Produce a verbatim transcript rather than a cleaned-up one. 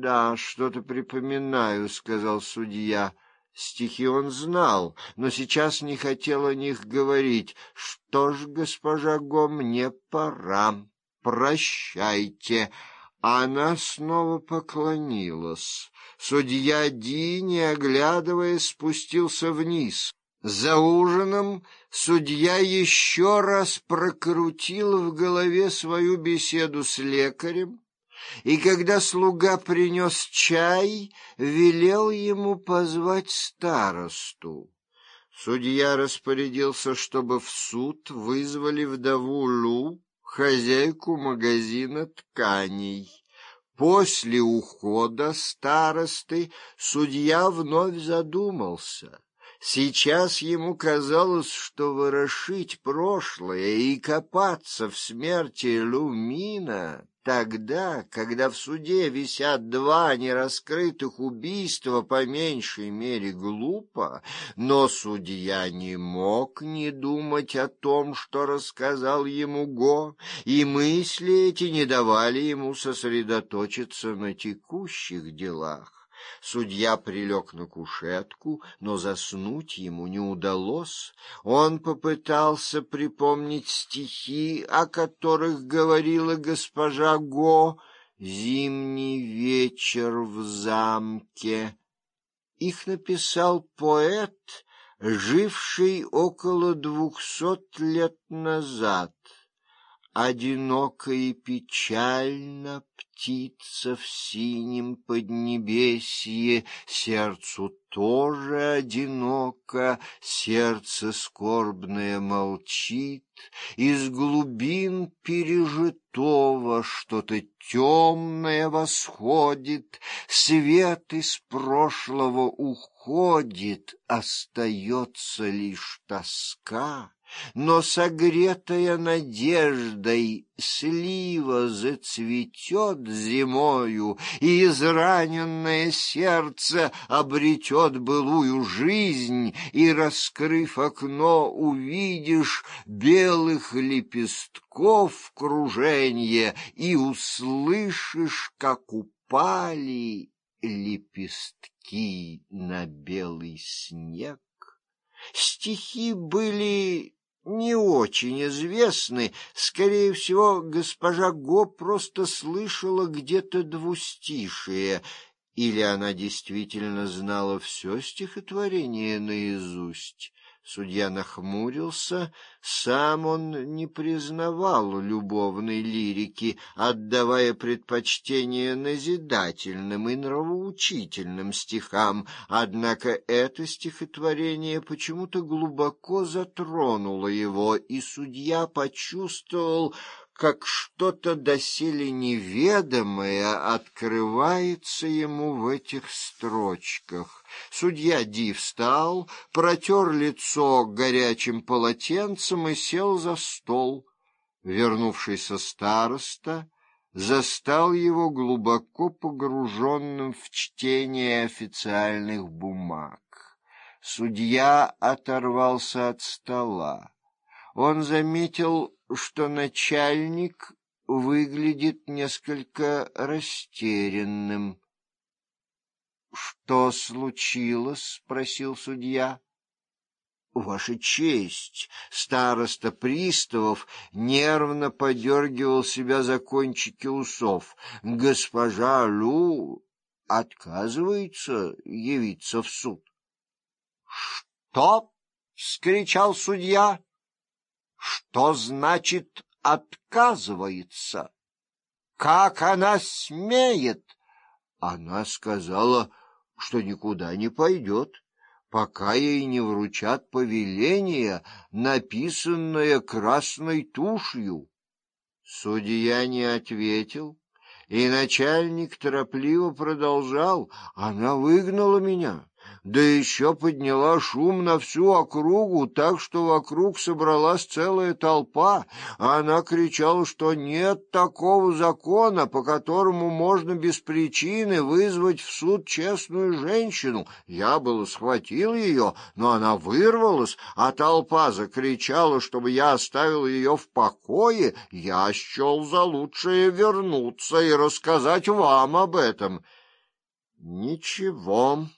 Да, что-то припоминаю, — сказал судья. Стихи он знал, но сейчас не хотел о них говорить. Что ж, госпожа Го, мне пора. Прощайте. Она снова поклонилась. Судья Ди, не оглядываясь, спустился вниз. За ужином судья еще раз прокрутил в голове свою беседу с лекарем, и когда слуга принес чай, велел ему позвать старосту. Судья распорядился, чтобы в суд вызвали вдову Лу, хозяйку магазина тканей. После ухода старосты судья вновь задумался. Сейчас ему казалось, что ворошить прошлое и копаться в смерти Лумина тогда, когда в суде висят два нераскрытых убийства, по меньшей мере глупо, но судья не мог не думать о том, что рассказал ему Го, и мысли эти не давали ему сосредоточиться на текущих делах. Судья прилег на кушетку, но заснуть ему не удалось. Он попытался припомнить стихи, о которых говорила госпожа Го. «Зимний вечер в замке». Их написал поэт, живший около двухсот лет назад. Одиноко и печально птица в синем поднебесье, сердцу тоже одиноко, сердце скорбное молчит, из глубин пережитого что-то темное восходит, свет из прошлого уходит, остается лишь тоска. Но согретая надеждой слива зацветет зимою, и израненное сердце обретет былую жизнь, и, раскрыв окно, увидишь белых лепестков круженье и услышишь, как упали лепестки на белый снег. Стихи были не очень известны. Скорее всего, госпожа Го просто слышала где-то двустишие, или она действительно знала все стихотворение наизусть. Судья нахмурился. Сам он не признавал любовной лирики, отдавая предпочтение назидательным и нравоучительным стихам, однако это стихотворение почему-то глубоко затронуло его, и судья почувствовал, как что-то доселе неведомое открывается ему в этих строчках. Судья Ди встал, протер лицо горячим полотенцем и сел за стол. Вернувшийся староста застал его глубоко погруженным в чтение официальных бумаг. Судья оторвался от стола. Он заметил, что начальник выглядит несколько растерянным. — Что случилось? — спросил судья. — Ваша честь! Староста Приставов нервно подергивал себя за кончики усов. Госпожа Лу отказывается явиться в суд. — Что? — вскричал судья. — Что значит отказывается? Как она смеет? Она сказала, что никуда не пойдет, пока ей не вручат повеление, написанное красной тушью. Судья не ответил, и начальник торопливо продолжал: она выгнала меня, да еще подняла шум на всю округу, так что вокруг собралась целая толпа. Она кричала, что нет такого закона, по которому можно без причины вызвать в суд честную женщину. Я было схватил ее, но она вырвалась, а толпа закричала, чтобы я оставил ее в покое. Я счел за лучшее вернуться и рассказать вам об этом. Ничего,